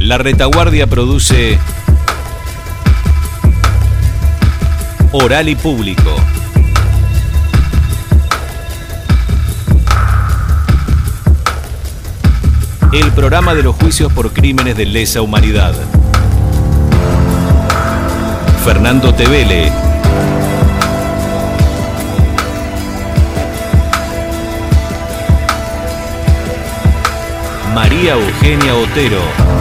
La Retaguardia produce Oral y Público. El programa de los juicios por crímenes de lesa humanidad. Fernando Tevele. María Eugenia Otero.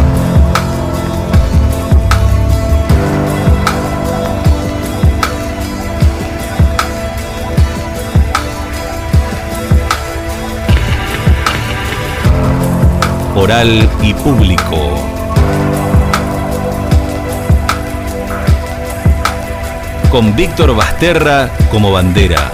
Oral y Público. Con Víctor Basterra como bandera.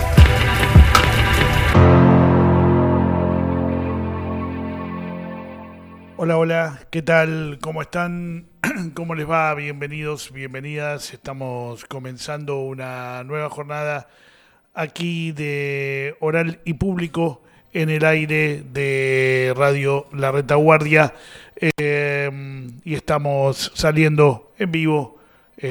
Hola, hola, ¿qué tal? ¿Cómo están? ¿Cómo les va? Bienvenidos, bienvenidas. Estamos comenzando una nueva jornada aquí de Oral y Público en el aire de Radio La Retaguardia, y estamos saliendo en vivo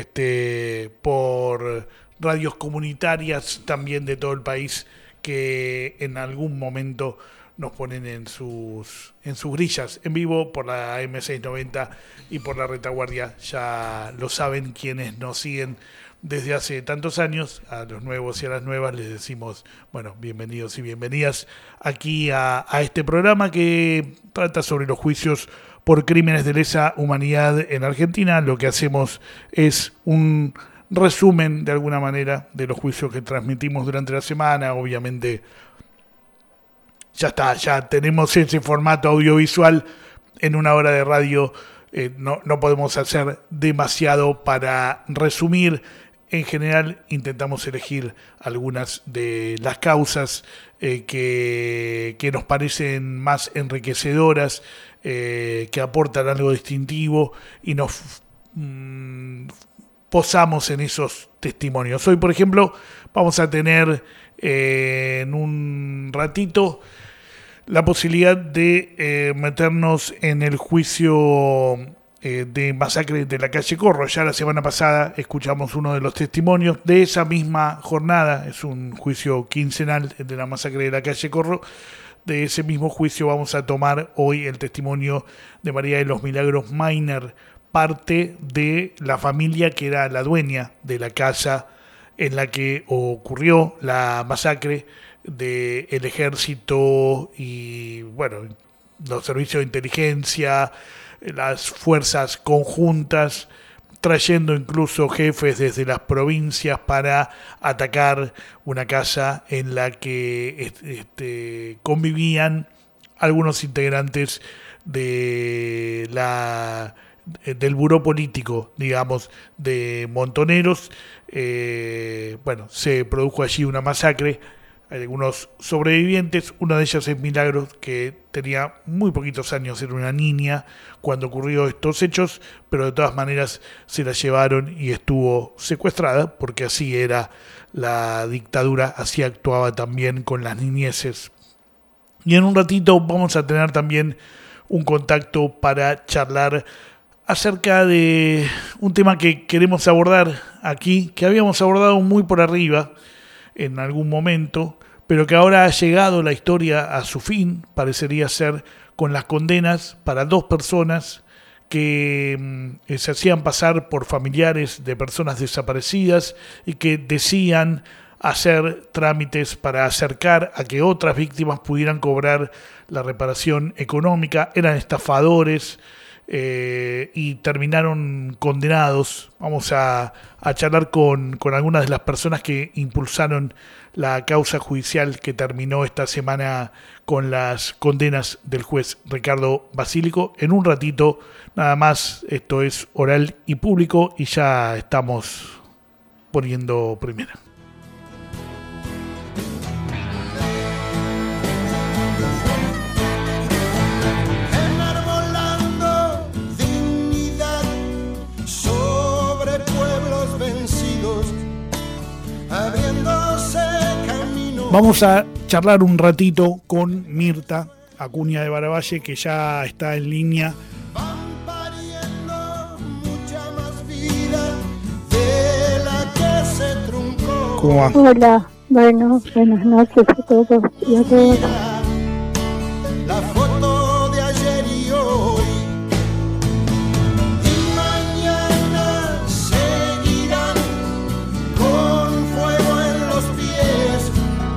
por radios comunitarias también de todo el país que en algún momento nos ponen en sus grillas en vivo por la M690 y por La Retaguardia. Ya lo saben quienes nos siguen desde hace tantos años. A los nuevos y a las nuevas les decimos, bueno, bienvenidos y bienvenidas aquí a este programa que trata sobre los juicios por crímenes de lesa humanidad en Argentina. Lo que hacemos es un resumen de alguna manera de los juicios que transmitimos durante la semana. Obviamente ya está, ya tenemos ese formato audiovisual en una hora de radio. No podemos hacer demasiado para resumir. En general intentamos elegir algunas de las causas que nos parecen más enriquecedoras, que aportan algo distintivo y nos posamos en esos testimonios. Hoy, por ejemplo, vamos a tener en un ratito la posibilidad de meternos en el juicio de masacre de la calle Corro. Ya la semana pasada escuchamos uno de los testimonios de esa misma jornada. Es un juicio quincenal de la masacre de la calle Corro. De ese mismo juicio vamos a tomar hoy el testimonio de María de los Milagros Mainer, parte de la familia que era la dueña de la casa en la que ocurrió la masacre, del ejército y, bueno, los servicios de inteligencia, las fuerzas conjuntas, trayendo incluso jefes desde las provincias para atacar una casa en la que convivían algunos integrantes de del buró político, digamos, de Montoneros. Se produjo allí una masacre. Hay algunos sobrevivientes, una de ellas es Milagros, que tenía muy poquitos años, era una niña cuando ocurrió estos hechos, pero de todas maneras se la llevaron y estuvo secuestrada, porque así era la dictadura, así actuaba también con las niñeces. Y en un ratito vamos a tener también un contacto para charlar acerca de un tema que queremos abordar aquí, que habíamos abordado muy por arriba en algún momento, pero que ahora ha llegado la historia a su fin, parecería ser, con las condenas para dos personas que se hacían pasar por familiares de personas desaparecidas y que decían hacer trámites para acercar a que otras víctimas pudieran cobrar la reparación económica. Eran estafadores y terminaron condenados. Vamos a charlar con algunas de las personas que impulsaron la causa judicial que terminó esta semana con las condenas del juez Ricardo Basílico. En un ratito nada más. Esto es Oral y Público y ya estamos poniendo primera. Vamos a charlar un ratito con Mirta Acuña de Baravalle, que ya está en línea ¿Cómo va? Hola, bueno, buenas noches a todos y a todas. La foto de ayer y hoy, y mañana seguirán con fuego en los pies.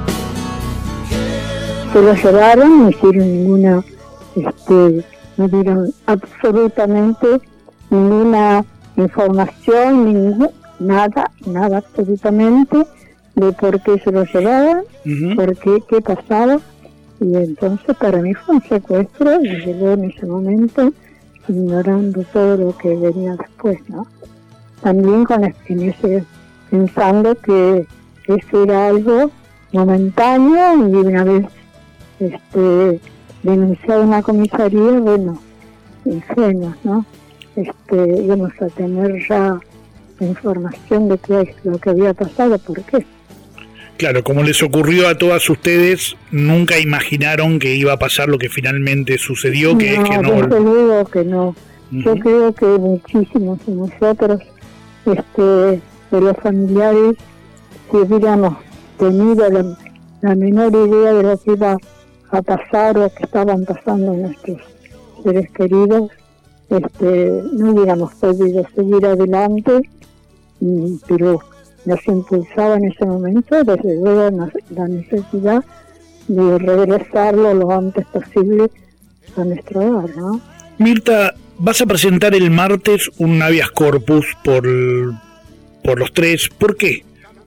Se lo llevaron, no hicieron ninguna, no dieron absolutamente ninguna información, nada absolutamente de por qué se lo llevaban, por qué pasaba. Y entonces para mí fue un secuestro, me llegó en ese momento, ignorando todo lo que venía después, ¿no? También pensando que eso era algo momentáneo, y una vez denunciado en la comisaría, bueno, ingenuos, ¿no? Íbamos a tener ya información de qué es lo que había pasado, por qué. Claro, como les ocurrió a todas ustedes, nunca imaginaron que iba a pasar lo que finalmente sucedió, que es que no... Desde luego que no. Yo creo que muchísimos de nosotros, de los familiares, si hubiéramos tenido la menor idea de lo que iba a pasar o que estaban pasando nuestros seres queridos, no hubiéramos podido seguir adelante, pero nos impulsaba en ese momento, desde luego, la necesidad de regresarlo lo antes posible a nuestro hogar, ¿no? Mirta, vas a presentar el martes un habeas corpus por los tres. ¿Por qué?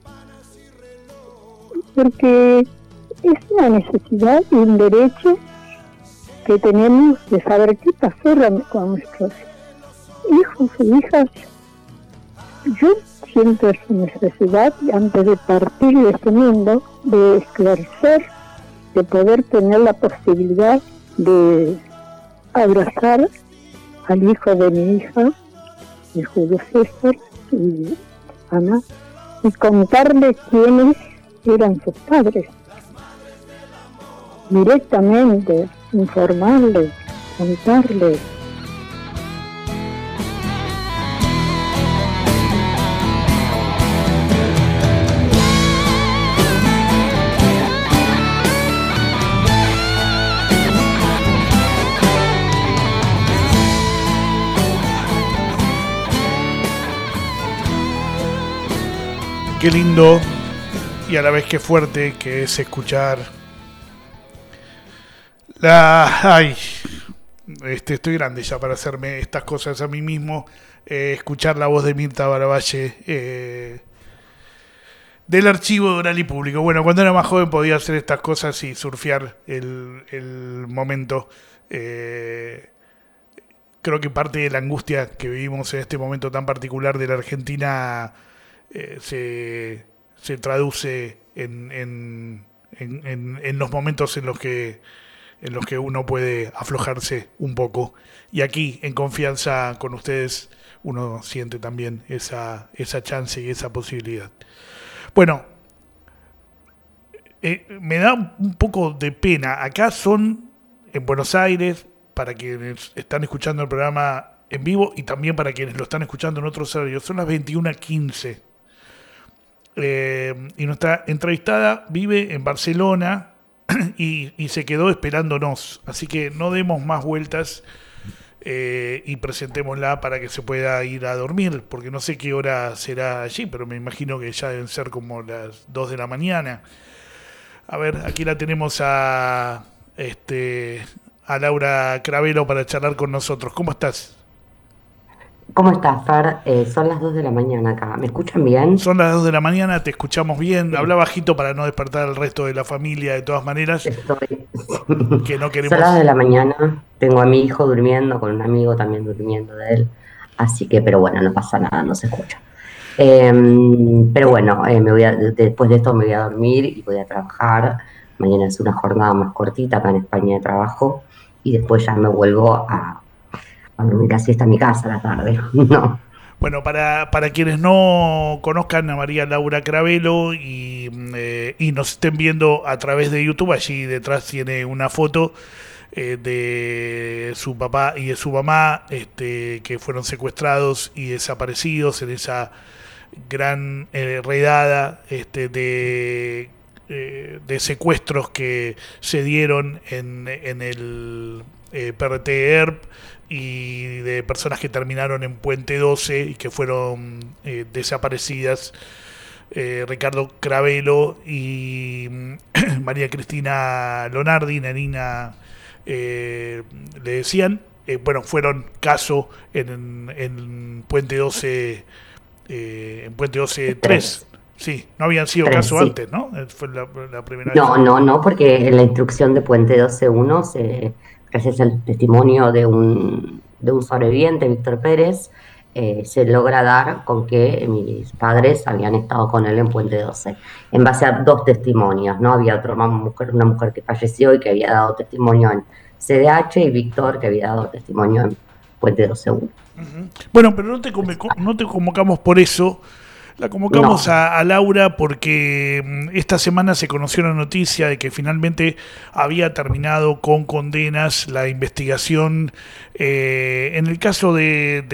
Porque es una necesidad y un derecho que tenemos de saber qué pasó con nuestros hijos e hijas. Yo siento esa necesidad, antes de partir de este mundo, de esclarecer, de poder tener la posibilidad de abrazar al hijo de mi hija, de Julio César y Ana, y contarle quiénes eran sus padres. Directamente, informarle, contarle. Qué lindo y a la vez qué fuerte que es escuchar estoy grande ya para hacerme estas cosas a mí mismo, escuchar la voz de Mirta Baravalle del archivo de Oral y Público. Bueno, cuando era más joven podía hacer estas cosas y surfear el momento. Creo que parte de la angustia que vivimos en este momento tan particular de la Argentina se traduce en los momentos en los que uno puede aflojarse un poco, y aquí en confianza con ustedes uno siente también esa chance y esa posibilidad. Bueno, me da un poco de pena. Acá son en Buenos Aires, para quienes están escuchando el programa en vivo y también para quienes lo están escuchando en otros horarios, son las 21:15. Y nuestra entrevistada vive en Barcelona y se quedó esperándonos, así que no demos más vueltas y presentémosla para que se pueda ir a dormir, porque no sé qué hora será allí, pero me imagino que ya deben ser como las 2 de la mañana. A ver, aquí la tenemos a Laura Cravelo para charlar con nosotros. ¿Cómo estás? ¿Cómo estás, Fer? Son las 2 de la mañana acá. ¿Me escuchan bien? Son las 2 de la mañana, te escuchamos bien. Sí. Habla bajito para no despertar al resto de la familia, de todas maneras. Estoy. Que no queremos... Son las 2 de la mañana. Tengo a mi hijo durmiendo, con un amigo también durmiendo de él. Así que, pero bueno, no pasa nada, no se escucha. Pero bueno, después de esto me voy a dormir y voy a trabajar. Mañana es una jornada más cortita acá en España de trabajo. Y después ya me vuelvo a dormir la siesta en mi casa a la tarde. No. Bueno, para quienes no conozcan a María Laura Cravelo y nos estén viendo a través de YouTube, allí detrás tiene una foto de su papá y de su mamá, que fueron secuestrados y desaparecidos en esa gran redada de secuestros que se dieron en el PRT ERP y de personas que terminaron en Puente 12 y que fueron desaparecidas. Ricardo Cravelo y María Cristina Lonardi, Nanina, le decían, fueron caso en Puente 12, en Puente 12 3. Sí, no habían sido caso sí. antes, ¿no? Fue la primera vez. No, porque en la instrucción de Puente 12.1, gracias al testimonio de un sobreviviente, Víctor Pérez, se logra dar con que mis padres habían estado con él en Puente 12, en base a 2 testimonios, ¿no? Había una mujer que falleció y que había dado testimonio en CDH, y Víctor, que había dado testimonio en Puente 12.1. Uh-huh. Bueno, pero no te convocamos por eso. La convocamos a Laura porque esta semana se conoció la noticia de que finalmente había terminado con condenas la investigación en el caso de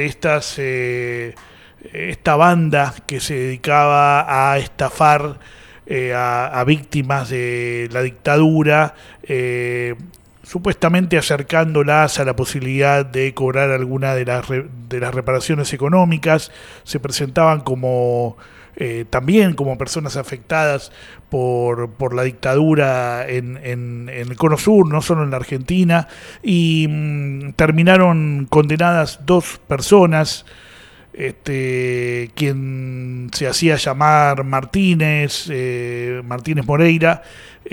esta banda que se dedicaba a estafar a víctimas de la dictadura, supuestamente acercándolas a la posibilidad de cobrar alguna de las reparaciones económicas. Se presentaban también como personas afectadas por la dictadura en el Cono Sur, no solo en la Argentina, y terminaron condenadas 2 personas. Quien se hacía llamar Martínez Moreira,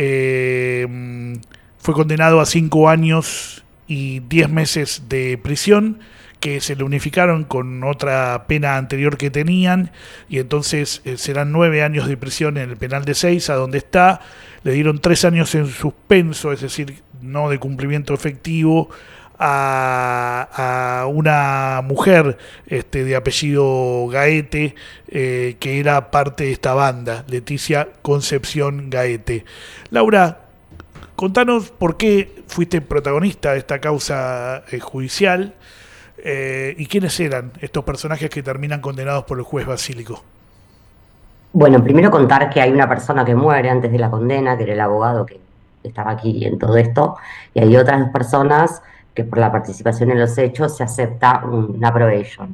fue condenado a 5 años y 10 meses de prisión, que se le unificaron con otra pena anterior que tenían, y entonces serán 9 años de prisión en el penal de Seiza, donde está. Le dieron 3 años en suspenso, es decir, no de cumplimiento efectivo, a una mujer de apellido Gaete, que era parte de esta banda, Leticia Concepción Gaete. Laura, contanos por qué fuiste protagonista de esta causa judicial y quiénes eran estos personajes que terminan condenados por el juez Basílico. Bueno, primero contar que hay una persona que muere antes de la condena, que era el abogado que estaba aquí en todo esto, y hay otras 2 personas que por la participación en los hechos se acepta una probation.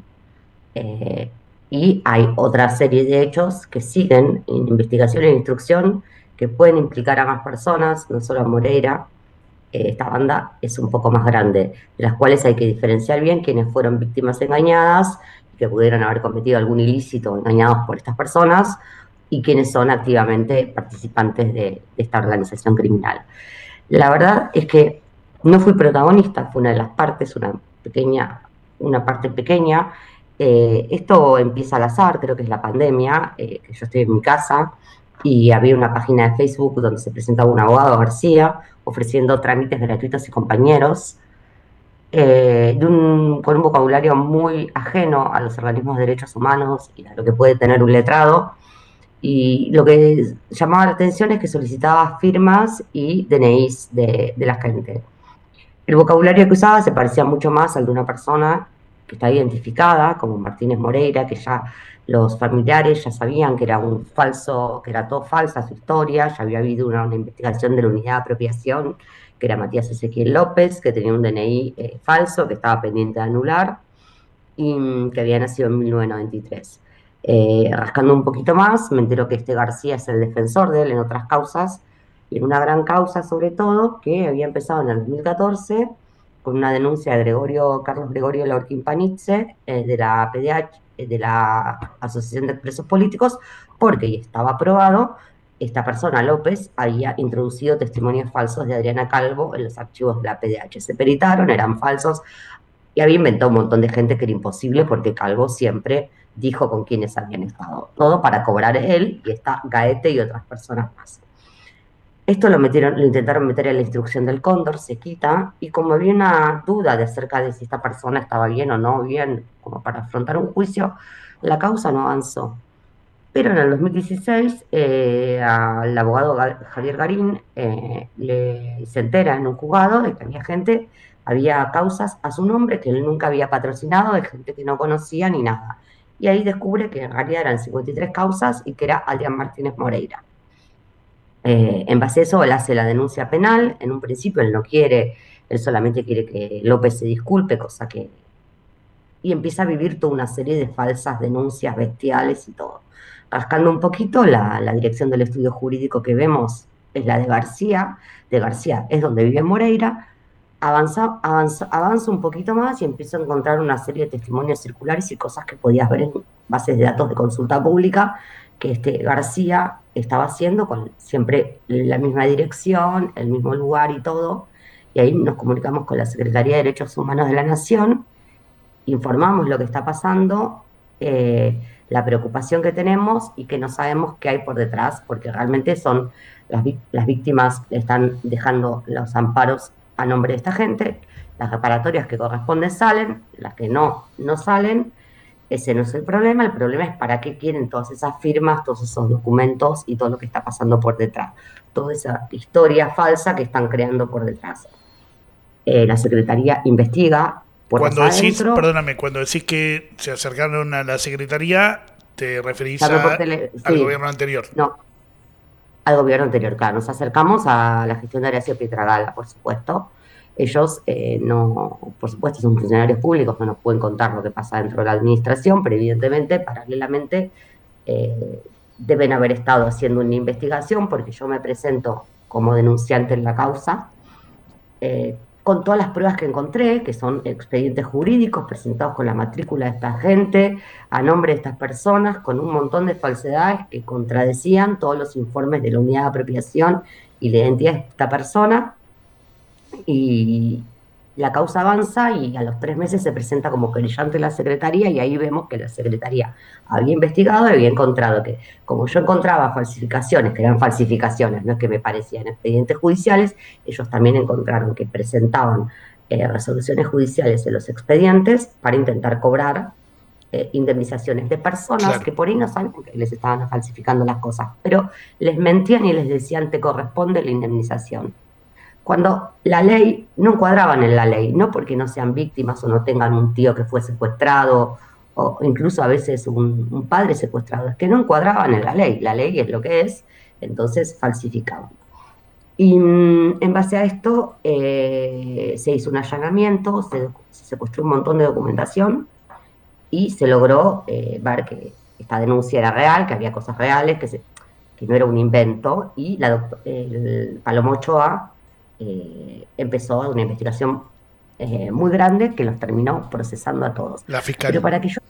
Y hay otra serie de hechos que siguen en investigación e instrucción, que pueden implicar a más personas, no solo a Moreira. Esta banda es un poco más grande, de las cuales hay que diferenciar bien quienes fueron víctimas engañadas, que pudieron haber cometido algún ilícito engañados por estas personas, y quienes son activamente participantes de esta organización criminal. La verdad es que no fui protagonista, fue una de las partes, una parte pequeña. Esto empieza al azar, creo que es la pandemia, que yo estoy en mi casa, y había una página de Facebook donde se presentaba un abogado, García, ofreciendo trámites gratuitos y compañeros, con un vocabulario muy ajeno a los organismos de derechos humanos y a lo que puede tener un letrado. Y lo que llamaba la atención es que solicitaba firmas y DNIs de la gente. El vocabulario que usaba se parecía mucho más al de una persona que está identificada como Martínez Moreira, que ya los familiares ya sabían que era un falso, que era todo falsa su historia. Ya había habido una investigación de la unidad de apropiación, que era Matías Ezequiel López, que tenía un DNI falso, que estaba pendiente de anular, y que había nacido en 1993. Rascando un poquito más, me entero que este García es el defensor de él en otras causas, y en una gran causa sobre todo, que había empezado en el 2014, con una denuncia de Carlos Gregorio Lorquín Panizze, de la PDH, de la Asociación de Presos Políticos, porque, y estaba probado, esta persona, López, había introducido testimonios falsos de Adriana Calvo en los archivos de la PDH. Se peritaron, eran falsos, y había inventado un montón de gente que era imposible, porque Calvo siempre dijo con quiénes habían estado. Todo para cobrar él, y está Gaete y otras personas más. Esto lo intentaron meter en la instrucción del Cóndor, se quita, y como había una duda de acerca de si esta persona estaba bien o no bien, como para afrontar un juicio, la causa no avanzó. Pero en el 2016, al abogado Javier Garín se entera en un juzgado de que había causas a su nombre que él nunca había patrocinado, de gente que no conocía ni nada. y ahí descubre que en realidad eran 53 causas y que era Adrián Martínez Moreira. En base a eso, él hace la denuncia penal. En un principio él no quiere, él solamente quiere que López se disculpe, cosa que... Y empieza a vivir toda una serie de falsas denuncias bestiales y todo. Rascando un poquito, la dirección del estudio jurídico que vemos es la de García. De García es donde vive Moreira. Avanza un poquito más y empiezo a encontrar una serie de testimonios circulares y cosas que podías ver en bases de datos de consulta pública que García estaba haciendo con siempre la misma dirección, el mismo lugar y todo. Y ahí nos comunicamos con la Secretaría de Derechos Humanos de la Nación, informamos lo que está pasando, la preocupación que tenemos y que no sabemos qué hay por detrás, porque realmente son las víctimas están dejando los amparos a nombre de esta gente, las reparatorias que corresponden salen, las que no salen. Ese no es el problema es para qué quieren todas esas firmas, todos esos documentos y todo lo que está pasando por detrás, toda esa historia falsa que están creando por detrás. La Secretaría investiga puertas adentro. Perdóname, cuando decís que se acercaron a la Secretaría, ¿te referís al gobierno anterior? No, al gobierno anterior, claro. Nos acercamos a la gestión de Horacio Pietragala, por supuesto. Ellos no, por supuesto, son funcionarios públicos, no nos pueden contar lo que pasa dentro de la administración, pero evidentemente, paralelamente, deben haber estado haciendo una investigación, porque yo me presento como denunciante en la causa, con todas las pruebas que encontré, que son expedientes jurídicos presentados con la matrícula de esta gente, a nombre de estas personas, con un montón de falsedades que contradecían todos los informes de la unidad de apropiación y la identidad de esta persona. Y la causa avanza y a los 3 meses se presenta como querellante en la Secretaría, y ahí vemos que la Secretaría había investigado y había encontrado que, como yo encontraba falsificaciones, que eran falsificaciones, no es que me parecían expedientes judiciales, ellos también encontraron que presentaban resoluciones judiciales en los expedientes para intentar cobrar indemnizaciones de personas, claro, que por ahí no saben que les estaban falsificando las cosas, pero les mentían y les decían te corresponde la indemnización. Cuando la ley, no encuadraban en la ley, no porque no sean víctimas o no tengan un tío que fue secuestrado, o incluso a veces un padre secuestrado, es que no encuadraban en la ley es lo que es, entonces falsificaban. Y en base a esto se hizo un allanamiento, se secuestró un montón de documentación y se logró ver que esta denuncia era real, que había cosas reales, que no era un invento, y el Palomo Ochoa empezó una investigación muy grande que los terminó procesando a todos. La fiscal. Pero para que yo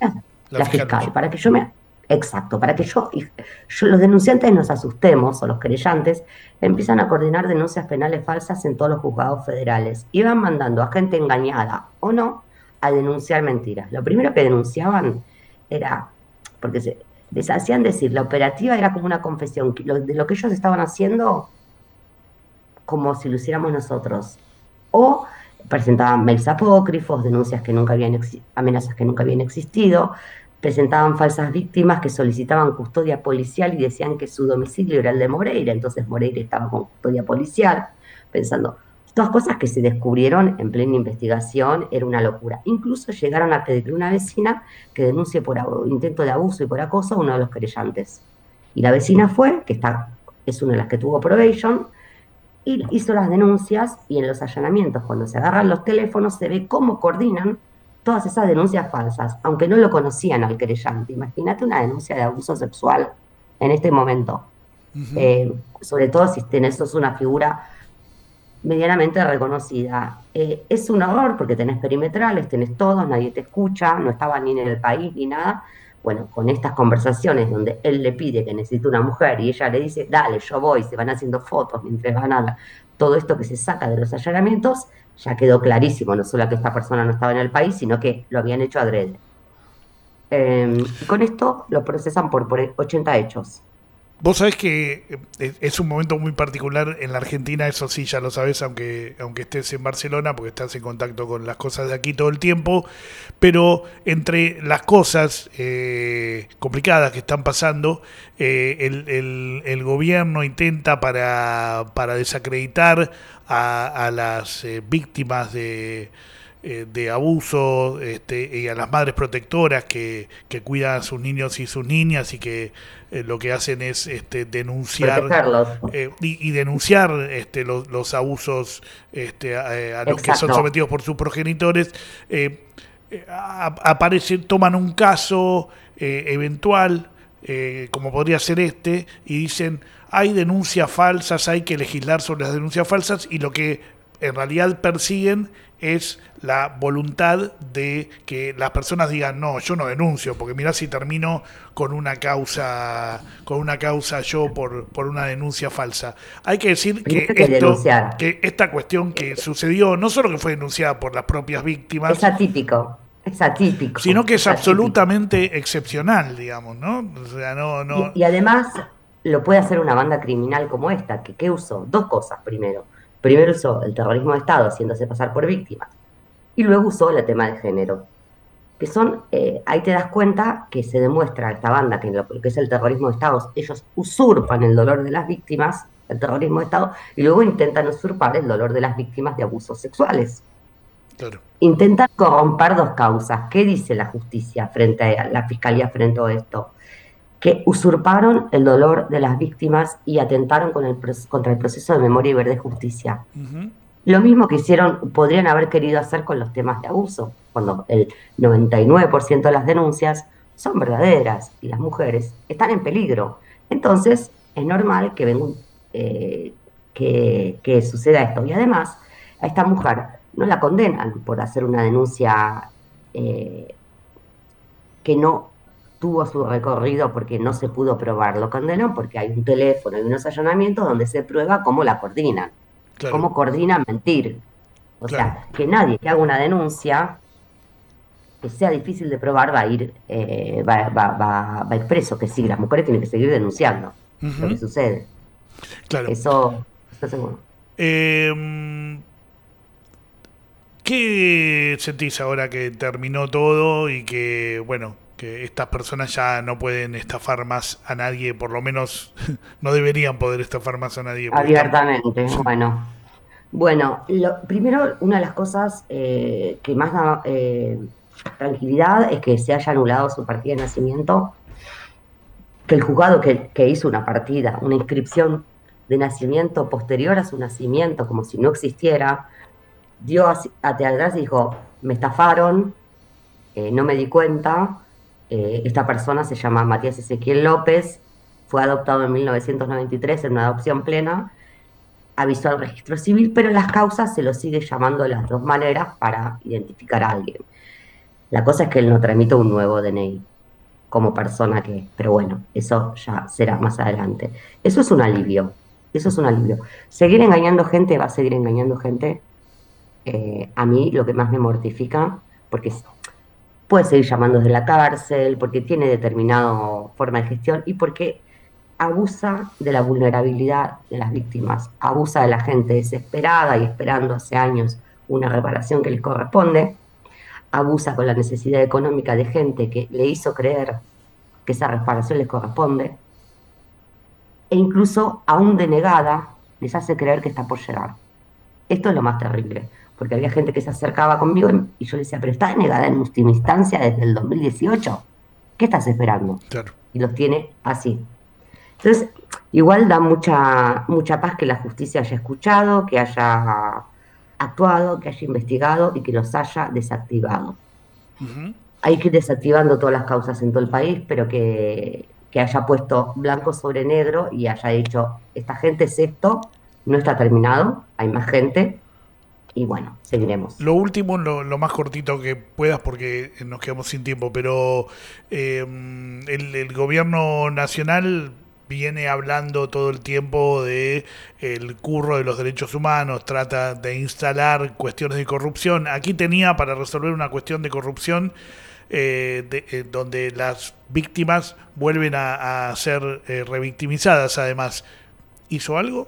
los denunciantes nos asustemos, o los querellantes, empiezan a coordinar denuncias penales falsas en todos los juzgados federales. Iban mandando a gente engañada o no a denunciar mentiras. Lo primero que denunciaban era, porque les hacían decir, la operativa era como una confesión de lo que ellos estaban haciendo, como si lo hiciéramos nosotros, o presentaban mails apócrifos, denuncias que nunca habían amenazas que nunca habían existido, presentaban falsas víctimas que solicitaban custodia policial y decían que su domicilio era el de Moreira, entonces Moreira estaba con custodia policial, pensando, todas cosas que se descubrieron en plena investigación, era una locura. Incluso llegaron a pedirle a una vecina que denuncie por intento de abuso y por acoso a uno de los querellantes. Y la vecina fue, es una de las que tuvo probation, y hizo las denuncias, y en los allanamientos, cuando se agarran los teléfonos, se ve cómo coordinan todas esas denuncias falsas, aunque no lo conocían al querellante. Imagínate una denuncia de abuso sexual en este momento. Uh-huh. Sobre todo si sos una figura medianamente reconocida. Es un horror porque tenés perimetrales, tenés todos, nadie te escucha, no estaba ni en el país ni nada. Bueno, con estas conversaciones donde él le pide que necesita una mujer y ella le dice, dale, yo voy, se van haciendo fotos mientras van a todo esto que se saca de los allanamientos, ya quedó clarísimo, no solo que esta persona no estaba en el país, sino que lo habían hecho adrede. Con esto lo procesan por 80 hechos. Vos sabés que es un momento muy particular en la Argentina, eso sí, ya lo sabés, aunque estés en Barcelona, porque estás en contacto con las cosas de aquí todo el tiempo, pero entre las cosas complicadas que están pasando, el gobierno intenta para desacreditar a las víctimas de de abuso, y a las madres protectoras que cuidan a sus niños y sus niñas y que lo que hacen es denunciar Protegerlos. y denunciar los abusos a los que son Exacto. sometidos por sus progenitores. Aparecen, toman un caso eventual, como podría ser y dicen, hay denuncias falsas, hay que legislar sobre las denuncias falsas, y lo que en realidad persiguen es la voluntad de que las personas digan, no, yo no denuncio, porque mirá si termino con una causa yo por una denuncia falsa. Hay que decir que Primero que denunciar. que esta cuestión que sucedió, no solo que fue denunciada por las propias víctimas, Es atípico. Es atípico. sino que es atípico. absolutamente excepcional, digamos, ¿no? O sea, no. Y además lo puede hacer una banda criminal como esta, que ¿qué usó? Dos cosas primero. Primero usó el terrorismo de Estado haciéndose pasar por víctimas. Y luego usó el tema de género. Que son, ahí te das cuenta que se demuestra esta banda que lo que es el terrorismo de Estado, ellos usurpan el dolor de las víctimas, el terrorismo de Estado, y luego intentan usurpar el dolor de las víctimas de abusos sexuales. Claro. Intentan corromper dos causas. ¿Qué dice la justicia frente a la fiscalía frente a esto? Que usurparon el dolor de las víctimas y atentaron contra el proceso de memoria y verdad y justicia. Uh-huh. Lo mismo que podrían haber querido hacer con los temas de abuso, cuando el 99% de las denuncias son verdaderas y las mujeres están en peligro. Entonces, es normal que venga que suceda esto. Y además, a esta mujer no la condenan por hacer una denuncia que no tuvo su recorrido porque no se pudo probar. Lo condenan porque hay un teléfono y unos allanamientos donde se prueba cómo la coordinan. Claro. Cómo coordinan mentir. O Claro. sea, que nadie que haga una denuncia que sea difícil de probar va a ir preso, que sí, las mujeres tienen que seguir denunciando lo que sucede. Claro. Eso está seguro. ¿Qué sentís ahora que terminó todo y que, bueno, que estas personas ya no pueden estafar más a nadie, por lo menos no deberían poder estafar más a nadie? Abiertamente, bueno. Primero, una de las cosas que más da tranquilidad es que se haya anulado su partida de nacimiento, que el juzgado que hizo una partida, una inscripción de nacimiento posterior a su nacimiento, como si no existiera, dio hacia atrás y dijo, me estafaron, no me di cuenta, esta persona se llama Matías Ezequiel López, fue adoptado en 1993 en una adopción plena, avisó al registro civil, pero en las causas se lo sigue llamando de las dos maneras para identificar a alguien. La cosa es que él no tramitó un nuevo DNI como persona que es, pero bueno, eso ya será más adelante. Eso es un alivio. Seguir engañando gente va a seguir engañando gente. A mí lo que más me mortifica, porque puede seguir llamando desde la cárcel, porque tiene determinada forma de gestión y porque abusa de la vulnerabilidad de las víctimas, abusa de la gente desesperada y esperando hace años una reparación que les corresponde, abusa con la necesidad económica de gente que le hizo creer que esa reparación les corresponde, e incluso aún denegada les hace creer que está por llegar. Esto es lo más terrible, porque había gente que se acercaba conmigo y yo le decía, pero está denegada en última instancia desde el 2018, ¿qué estás esperando? Claro. Y los tiene así. Entonces, igual da mucha paz que la justicia haya escuchado, que haya actuado, que haya investigado y que los haya desactivado. Uh-huh. Hay que ir desactivando todas las causas en todo el país, pero que haya puesto blanco sobre negro y haya dicho, esta gente es esto, no está terminado, hay más gente y bueno, seguiremos. Lo último, lo más cortito que puedas porque nos quedamos sin tiempo, pero el gobierno nacional viene hablando todo el tiempo de el curro de los derechos humanos, trata de instalar cuestiones de corrupción. Aquí tenía para resolver una cuestión de corrupción donde las víctimas vuelven a ser revictimizadas además. ¿Hizo algo?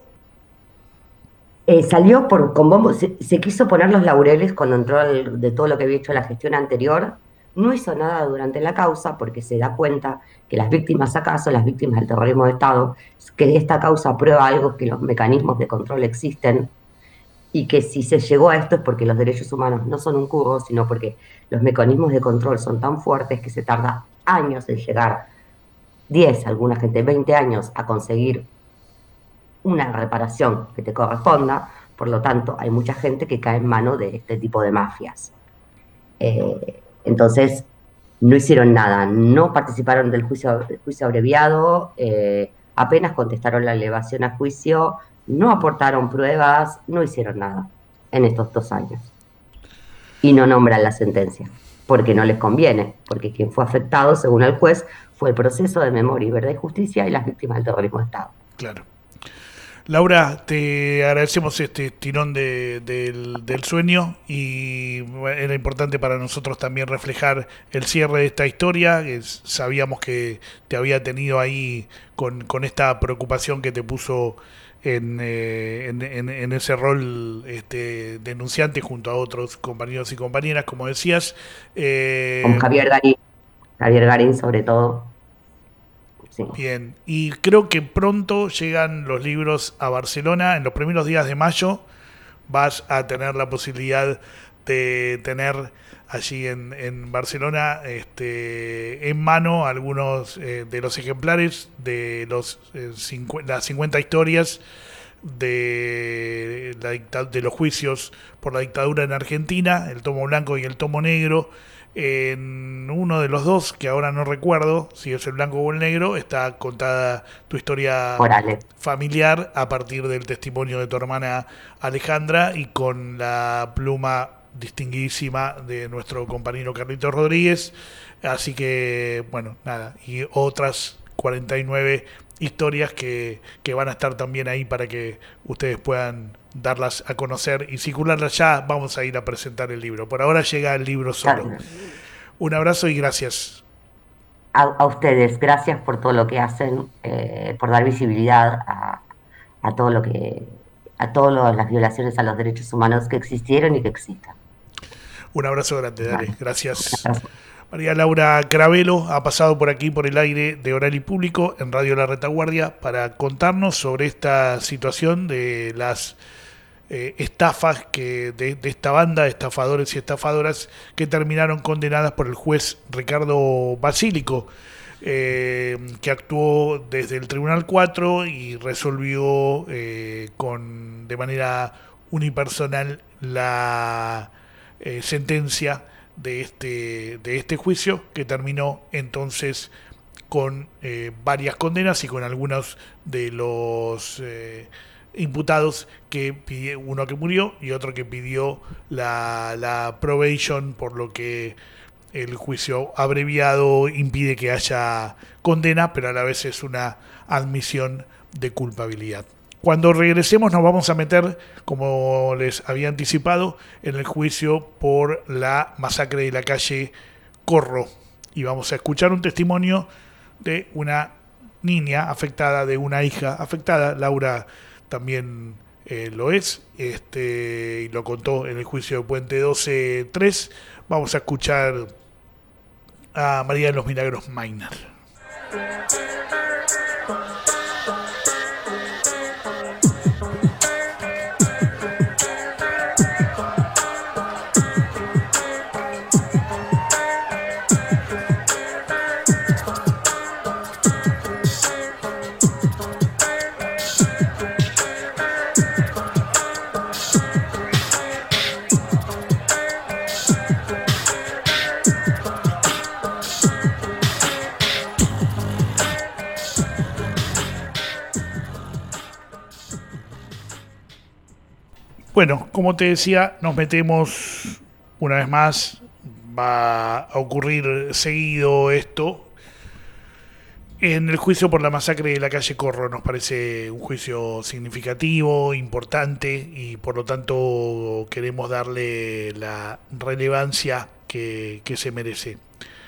Salió con bombo, se quiso poner los laureles cuando entró de todo lo que había hecho la gestión anterior. No hizo nada durante la causa porque se da cuenta que las víctimas acá son las víctimas del terrorismo de Estado, que esta causa prueba algo, que los mecanismos de control existen y que si se llegó a esto es porque los derechos humanos no son un cubo, sino porque los mecanismos de control son tan fuertes que se tarda años en llegar, 10, alguna gente 20 años, a conseguir una reparación que te corresponda. Por lo tanto, hay mucha gente que cae en mano de este tipo de mafias. Entonces, no hicieron nada, no participaron del juicio abreviado, apenas contestaron la elevación a juicio, no aportaron pruebas, no hicieron nada en estos 2 años. Y no nombran la sentencia, porque no les conviene, porque quien fue afectado, según el juez, fue el proceso de memoria y verdad y justicia y las víctimas del terrorismo de Estado. Claro. Laura, te agradecemos este tirón del sueño, y era importante para nosotros también reflejar el cierre de esta historia. Sabíamos que te había tenido ahí con esta preocupación que te puso en ese rol denunciante junto a otros compañeros y compañeras, como decías. Con Javier Garín sobre todo. Sí. Bien, y creo que pronto llegan los libros a Barcelona. En los primeros días de mayo vas a tener la posibilidad de tener allí en Barcelona en mano algunos de los ejemplares de las 50 historias de los juicios por la dictadura en Argentina, el tomo blanco y el tomo negro. En uno de los dos, que ahora no recuerdo si es el blanco o el negro, está contada tu historia familiar a partir del testimonio de tu hermana Alejandra y con la pluma distinguidísima de nuestro compañero Carlitos Rodríguez. Así que, bueno, nada, y otras 49 historias que van a estar también ahí para que ustedes puedan darlas a conocer y circularlas. Ya vamos a ir a presentar el libro. Por ahora llega el libro solo. Un abrazo y gracias. A ustedes, gracias por todo lo que hacen, por dar visibilidad a todo lo que, a todas las violaciones a los derechos humanos que existieron y que existen. Un abrazo grande, dale. Gracias. María Laura Cravelo ha pasado por aquí, por el aire de Oral y Público, en Radio La Retaguardia, para contarnos sobre esta situación de las estafas de esta banda de estafadores y estafadoras que terminaron condenadas por el juez Ricardo Basílico, que actuó desde el Tribunal 4 y resolvió de manera unipersonal la sentencia de este juicio, que terminó entonces con varias condenas y con algunos de los imputados, uno que murió y otro que pidió la probation, por lo que el juicio abreviado impide que haya condena, pero a la vez es una admisión de culpabilidad. Cuando regresemos nos vamos a meter, como les había anticipado, en el juicio por la masacre de la calle Corro. Y vamos a escuchar un testimonio de una niña afectada, de una hija afectada. Laura también lo es, y lo contó en el juicio de Puente 12-3. Vamos a escuchar a María de los Milagros Maynard. Bueno, como te decía, nos metemos una vez más, va a ocurrir seguido esto, en el juicio por la masacre de la calle Corro. Nos parece un juicio significativo, importante, y por lo tanto queremos darle la relevancia que se merece.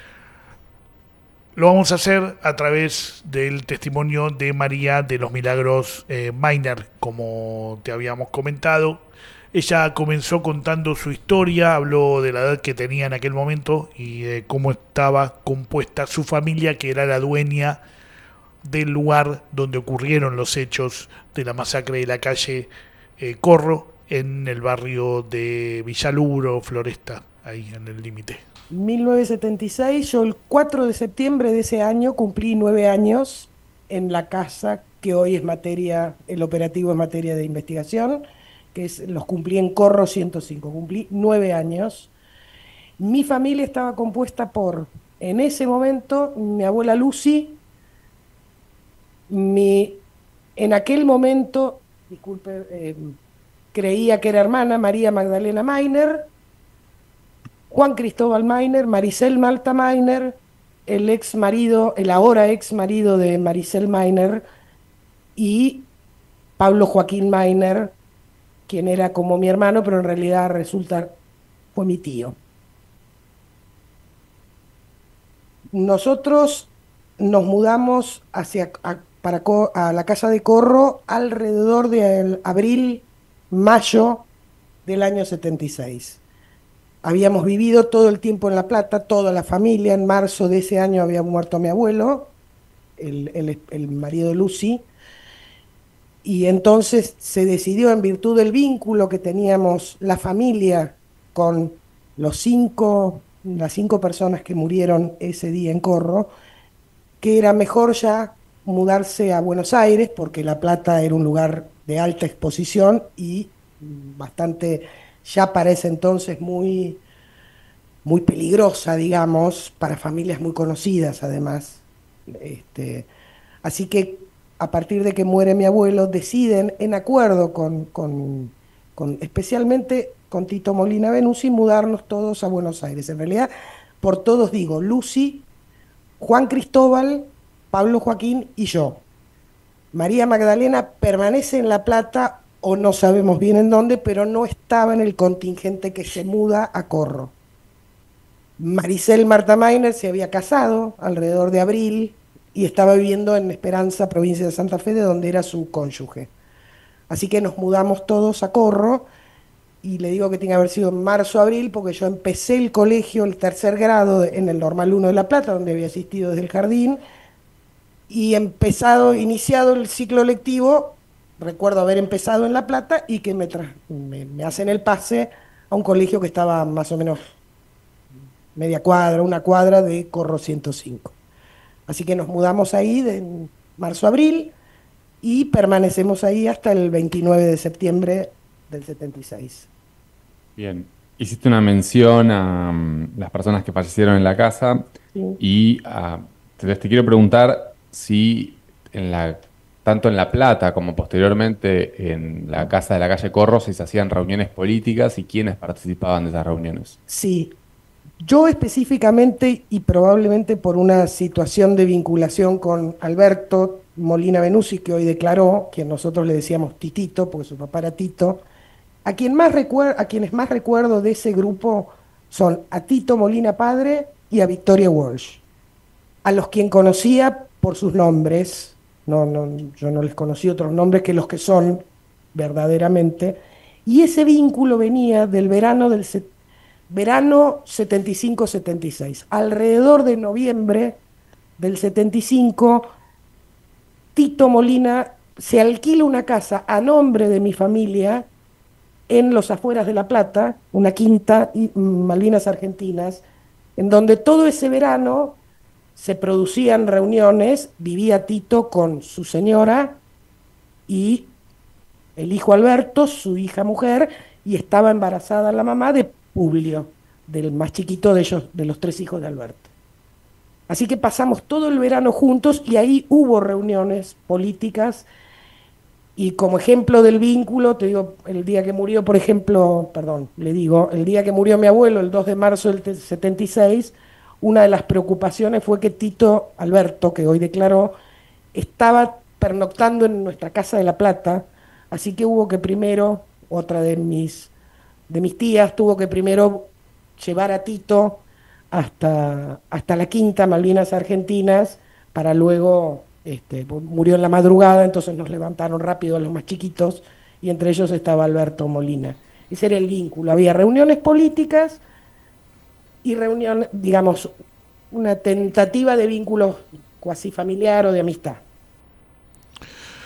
Lo vamos a hacer a través del testimonio de María de los Milagros Maynard, como te habíamos comentado. Ella comenzó contando su historia, habló de la edad que tenía en aquel momento y de cómo estaba compuesta su familia, que era la dueña del lugar donde ocurrieron los hechos de la masacre de la calle Corro, en el barrio de Villaluro, Floresta, ahí en el límite. 1976, yo el 4 de septiembre de ese año cumplí 9 años en la casa que hoy es el operativo es materia de investigación, los cumplí en Corro 105, cumplí 9 años. Mi familia estaba compuesta por, en ese momento, mi abuela Lucy, en aquel momento, disculpe, creía que era hermana, María Magdalena Mainer, Juan Cristóbal Mainer, Maricel Malta Mainer, el ahora ex marido de Maricel Mainer, y Pablo Joaquín Mainer, quien era como mi hermano, pero en realidad fue mi tío. Nosotros nos mudamos a la casa de Corro alrededor de abril, mayo del año 76. Habíamos vivido todo el tiempo en La Plata, toda la familia. En marzo de ese año había muerto mi abuelo, el marido de Lucy, y entonces se decidió, en virtud del vínculo que teníamos la familia con las 5 personas que murieron ese día en Corro, que era mejor ya mudarse a Buenos Aires, porque La Plata era un lugar de alta exposición y bastante, ya para ese entonces, muy, muy peligrosa, digamos, para familias muy conocidas además. Así que a partir de que muere mi abuelo, deciden, en acuerdo especialmente con Tito Molina Benussi, mudarnos todos a Buenos Aires. En realidad, por todos digo, Lucy, Juan Cristóbal, Pablo Joaquín y yo. María Magdalena permanece en La Plata, o no sabemos bien en dónde, pero no estaba en el contingente que se muda a Corro. Maricel Marta Mainer se había casado alrededor de abril y estaba viviendo en Esperanza, provincia de Santa Fe, de donde era su cónyuge. Así que nos mudamos todos a Corro, y le digo que tiene que haber sido en marzo o abril, porque yo empecé el colegio, el 3er grado, en el Normal 1 de La Plata, donde había asistido desde el jardín, y iniciado el ciclo lectivo, recuerdo haber empezado en La Plata y que me hacen el pase a un colegio que estaba más o menos una cuadra de Corro 105. Así que nos mudamos ahí de marzo a abril y permanecemos ahí hasta el 29 de septiembre del 76. Bien, hiciste una mención a las personas que fallecieron en la casa, Sí. y entonces te quiero preguntar si tanto en La Plata como posteriormente en la casa de la calle Corro se hacían reuniones políticas y quiénes participaban de esas reuniones. Sí, yo específicamente, y probablemente por una situación de vinculación con Alberto Molina Benussi, que hoy declaró, quien nosotros le decíamos Titito, porque su papá era Tito, a quienes más recuerdo de ese grupo son a Tito Molina padre y a Victoria Walsh, a los quien conocía por sus nombres. Yo no les conocí otros nombres que los que son verdaderamente, y ese vínculo venía del verano 75-76. Alrededor de noviembre del 75, Tito Molina se alquila una casa a nombre de mi familia en los afueras de La Plata, una quinta, Malvinas Argentinas, en donde todo ese verano se producían reuniones. Vivía Tito con su señora y el hijo Alberto, su hija mujer, y estaba embarazada la mamá de Publio, del más chiquito de ellos, de los 3 hijos de Alberto. Así que pasamos todo el verano juntos y ahí hubo reuniones políticas. Y como ejemplo del vínculo, te digo, el día que murió, por ejemplo, el día que murió mi abuelo, el 2 de marzo del 76, una de las preocupaciones fue que Tito Alberto, que hoy declaró, estaba pernoctando en nuestra casa de La Plata, así que hubo que primero, otra de mis tías tuvo que primero llevar a Tito hasta la quinta Malvinas Argentinas, para luego, murió en la madrugada, entonces nos levantaron rápido a los más chiquitos, y entre ellos estaba Alberto Molina. Ese era el vínculo. Había reuniones políticas y reunión, digamos, una tentativa de vínculo cuasi familiar o de amistad.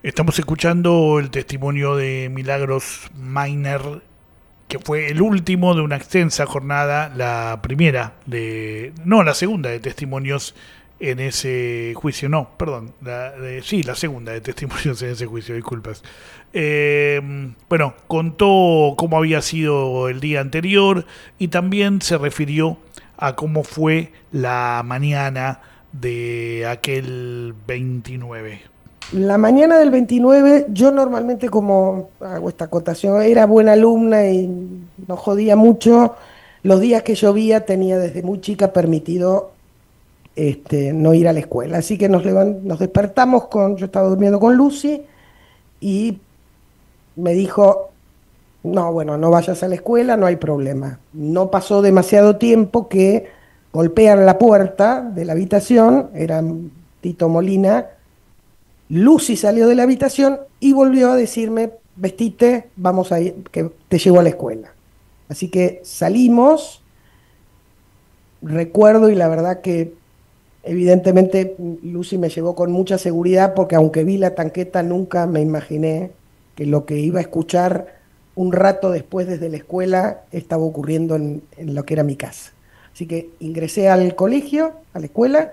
Estamos escuchando el testimonio de Milagros Mainer, que fue el último de una extensa jornada, la segunda de testimonios en ese juicio, la segunda de testimonios en ese juicio, disculpas. Bueno, contó cómo había sido el día anterior y también se refirió a cómo fue la mañana de aquel 29. La mañana del 29, yo normalmente, como hago esta acotación, era buena alumna y no jodía mucho. Los días que llovía tenía desde muy chica permitido no ir a la escuela. Así que nos despertamos yo estaba durmiendo con Lucy y me dijo, no, bueno, no vayas a la escuela, no hay problema. No pasó demasiado tiempo que golpean la puerta de la habitación, era Tito Molina. Lucy salió de la habitación y volvió a decirme, vestite, vamos a ir, que te llevo a la escuela. Así que salimos, recuerdo, y la verdad que evidentemente Lucy me llevó con mucha seguridad, porque aunque vi la tanqueta nunca me imaginé que lo que iba a escuchar un rato después desde la escuela estaba ocurriendo en lo que era mi casa. Así que ingresé al colegio, a la escuela,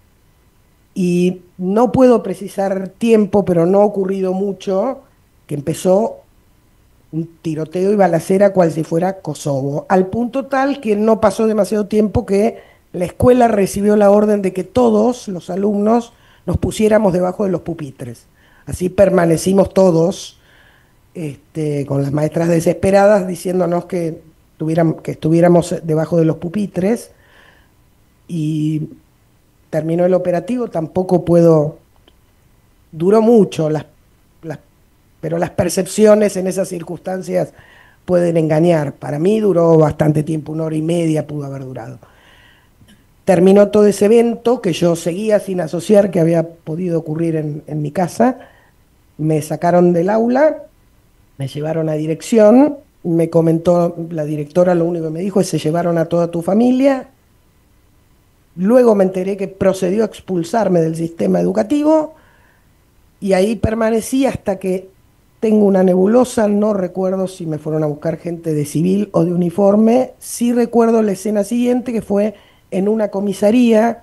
y no puedo precisar tiempo, pero no ha ocurrido mucho, que empezó un tiroteo y balacera cual si fuera Kosovo, al punto tal que no pasó demasiado tiempo que la escuela recibió la orden de que todos los alumnos nos pusiéramos debajo de los pupitres. Así permanecimos todos, con las maestras desesperadas diciéndonos que estuviéramos debajo de los pupitres, y terminó el operativo. Tampoco duró mucho, pero las percepciones en esas circunstancias pueden engañar. Para mí duró bastante tiempo, 1 hora y media pudo haber durado. Terminó todo ese evento que yo seguía sin asociar que había podido ocurrir en mi casa. Me sacaron del aula, me llevaron a dirección, me comentó la directora, lo único que me dijo es: se llevaron a toda tu familia. Luego me enteré que procedió a expulsarme del sistema educativo y ahí permanecí hasta que tengo una nebulosa, no recuerdo si me fueron a buscar gente de civil o de uniforme. Sí recuerdo la escena siguiente, que fue en una comisaría.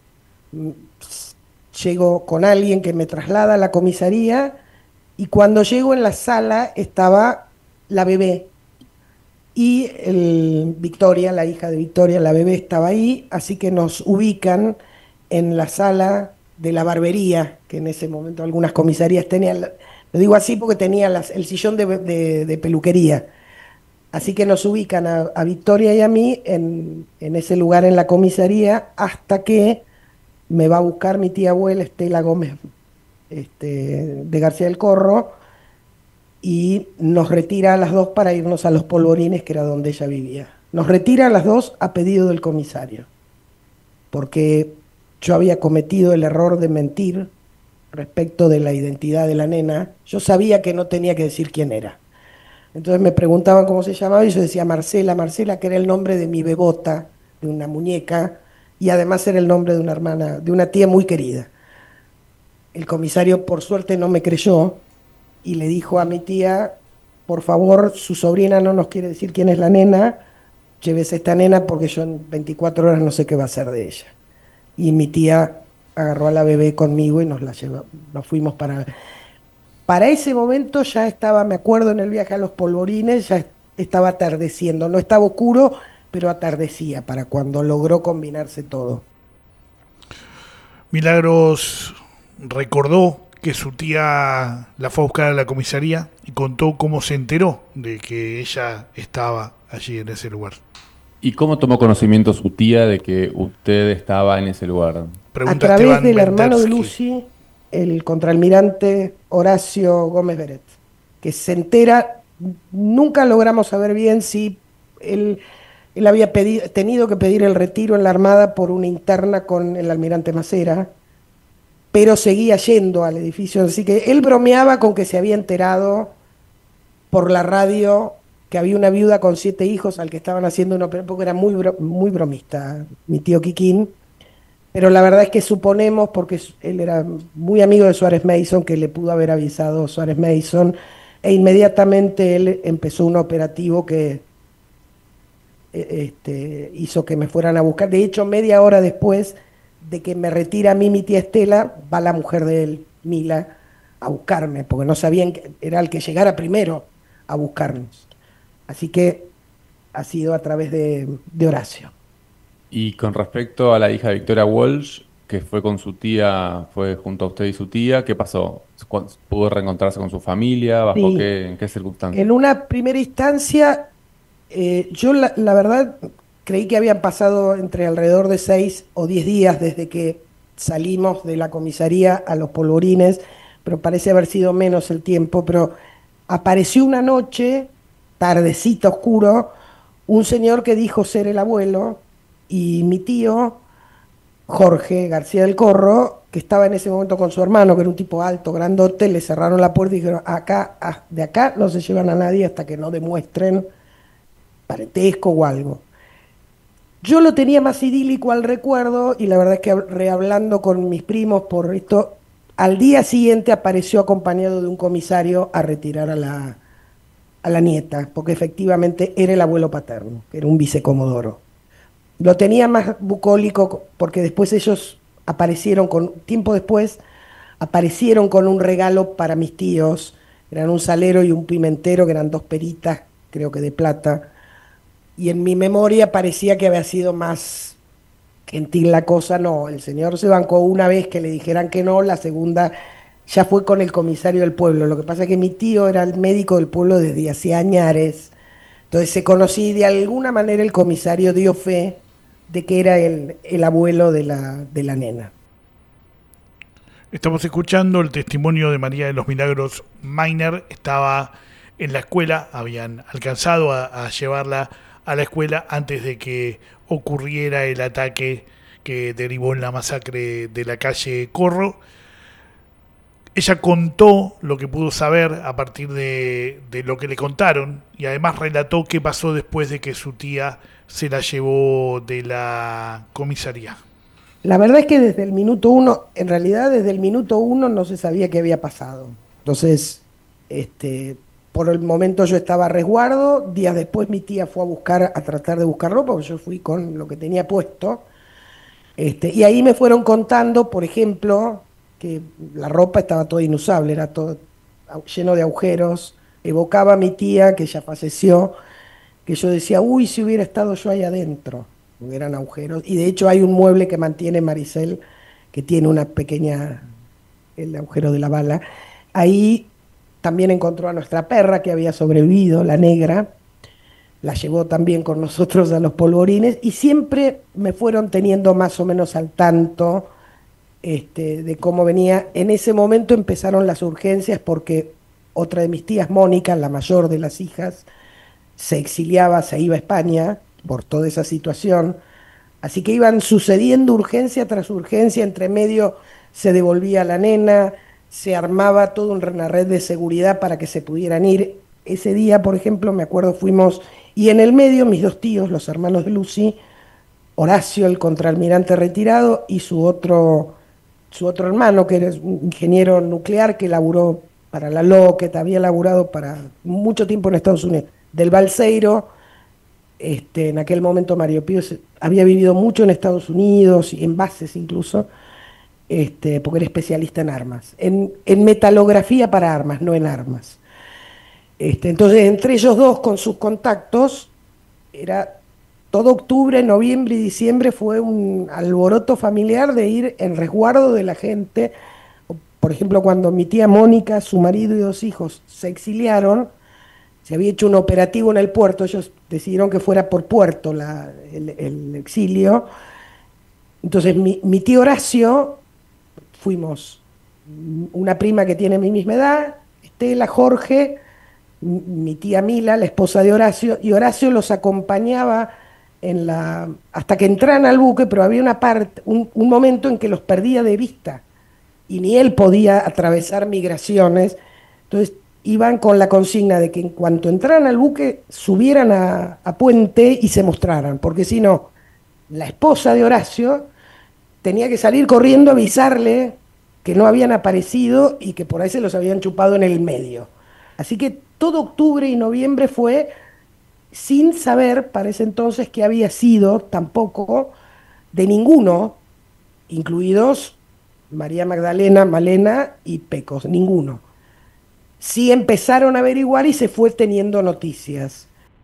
Llego con alguien que me traslada a la comisaría y cuando llego en la sala estaba la bebé. Y Victoria, la hija de Victoria, la bebé, estaba ahí, así que nos ubican en la sala de la barbería, que en ese momento algunas comisarías tenían, lo digo así porque tenía el sillón de peluquería. Así que nos ubican a Victoria y a mí en ese lugar en la comisaría, hasta que me va a buscar mi tía abuela, Estela Gómez, de García del Corro, y nos retira a las dos para irnos a Los Polvorines, que era donde ella vivía. Nos retira a las dos a pedido del comisario, porque yo había cometido el error de mentir respecto de la identidad de la nena. Yo sabía que no tenía que decir quién era. Entonces me preguntaban cómo se llamaba y yo decía Marcela, Marcela, que era el nombre de mi bebota, de una muñeca, y además era el nombre de una hermana, de una tía muy querida. El comisario, por suerte, no me creyó y le dijo a mi tía: por favor, su sobrina no nos quiere decir quién es la nena, llévese esta nena porque yo en 24 horas no sé qué va a hacer de ella. Y mi tía agarró a la bebé conmigo y nos fuimos para ese momento. Ya estaba, me acuerdo, en el viaje a Los Polvorines, ya estaba atardeciendo, no estaba oscuro, pero atardecía para cuando logró combinarse todo. Milagros recordó que su tía la fue a buscar a la comisaría y contó cómo se enteró de que ella estaba allí en ese lugar. ¿Y cómo tomó conocimiento su tía de que usted estaba en ese lugar? Pregunta a través Esteban del hermano de Mendersky. Lucy, el contraalmirante Horacio Gómez Beret, que se entera. Nunca logramos saber bien si él había tenido que pedir el retiro en la Armada por una interna con el almirante Macera, pero seguía yendo al edificio, así que él bromeaba con que se había enterado por la radio que había una viuda con 7 hijos al que estaban haciendo una operación, porque era muy bromista mi tío Quiquín, Pero la verdad es que suponemos, porque él era muy amigo de Suárez Mason, que le pudo haber avisado Suárez Mason, e inmediatamente él empezó un operativo que hizo que me fueran a buscar. De hecho, media hora después de que me retira a mí mi tía Estela, va la mujer de él, Mila, a buscarme, porque no sabían que era el que llegara primero a buscarnos. Así que ha sido a través de Horacio. Y con respecto a la hija de Victoria Walsh, que fue con su tía, fue junto a usted y su tía, ¿qué pasó? ¿Pudo reencontrarse con su familia? ¿Bajo Sí. en qué circunstancias? En una primera instancia, yo la verdad creí que habían pasado entre alrededor de 6 o 10 días desde que salimos de la comisaría a los polvorines, pero parece haber sido menos el tiempo. Pero apareció una noche, tardecita, oscuro, un señor que dijo ser el abuelo, y mi tío, Jorge García del Corro, que estaba en ese momento con su hermano, que era un tipo alto, grandote, le cerraron la puerta y dijeron, de acá no se llevan a nadie hasta que no demuestren parentesco o algo. Yo lo tenía más idílico al recuerdo, y la verdad es que rehablando con mis primos por esto, al día siguiente apareció acompañado de un comisario a retirar a la nieta, porque efectivamente era el abuelo paterno, que era un vicecomodoro. Lo tenía más bucólico porque después ellos tiempo después, aparecieron con un regalo para mis tíos. Eran un salero y un pimentero, que eran 2 peritas, creo que de plata. Y en mi memoria parecía que había sido más gentil la cosa. No, el señor se bancó una vez que le dijeran que no, la segunda ya fue con el comisario del pueblo. Lo que pasa es que mi tío era el médico del pueblo desde hacía añares. Entonces se conocí, de alguna manera el comisario dio fe de que era el abuelo de la nena. Estamos escuchando el testimonio de María de los Milagros Mainer. Estaba en la escuela, habían alcanzado a llevarla a la escuela antes de que ocurriera el ataque que derivó en la masacre de la calle Corro. Ella contó lo que pudo saber a partir de lo que le contaron, y además relató qué pasó después de que su tía se la llevó de la comisaría. La verdad es que desde el minuto 1, en realidad desde el minuto 1 no se sabía qué había pasado. Entonces, por el momento yo estaba a resguardo. Días después mi tía fue a tratar de buscar ropa, porque yo fui con lo que tenía puesto. Y ahí me fueron contando, por ejemplo, que la ropa estaba toda inusable, era todo lleno de agujeros. Evocaba a mi tía, que ya falleció, que yo decía, uy, si hubiera estado yo ahí adentro, hubieran agujeros. Y de hecho hay un mueble que mantiene Maricel, que tiene el agujero de la bala. Ahí también encontró a nuestra perra, que había sobrevivido, la negra. La llevó también con nosotros a los polvorines, y siempre me fueron teniendo más o menos al tanto de cómo venía. En ese momento empezaron las urgencias porque otra de mis tías, Mónica, la mayor de las hijas, se exiliaba, se iba a España por toda esa situación. Así que iban sucediendo urgencia tras urgencia. Entre medio se devolvía la nena, se armaba toda una red de seguridad para que se pudieran ir. Ese día, por ejemplo, me acuerdo, fuimos, y en el medio mis 2 tíos, los hermanos de Lucy, Horacio, el contraalmirante retirado, y su otro hermano, que era un ingeniero nuclear que laburó para la Lockheed, había laburado para mucho tiempo en Estados Unidos, del Balseiro. En aquel momento Mario Pío había vivido mucho en Estados Unidos, y en bases incluso, porque era especialista en armas, en metalografía para armas, no en armas. Entonces, entre ellos dos, con sus contactos, era todo octubre, noviembre y diciembre fue un alboroto familiar de ir en resguardo de la gente. Por ejemplo, cuando mi tía Mónica, su marido y 2 hijos se exiliaron, se había hecho un operativo en el puerto. Ellos decidieron que fuera por puerto el exilio. Entonces mi tío Horacio, fuimos una prima que tiene mi misma edad, Estela, Jorge, mi tía Mila, la esposa de Horacio, y Horacio los acompañaba hasta que entraran al buque, pero había un momento en que los perdía de vista y ni él podía atravesar migraciones. Entonces iban con la consigna de que en cuanto entraran al buque subieran a puente y se mostraran, porque si no, la esposa de Horacio tenía que salir corriendo a avisarle que no habían aparecido y que por ahí se los habían chupado en el medio. Así que todo octubre y noviembre fue sin saber para ese entonces qué había sido tampoco de ninguno, incluidos María Magdalena, Malena y Pecos, ninguno. Sí empezaron a averiguar y se fue teniendo noticias.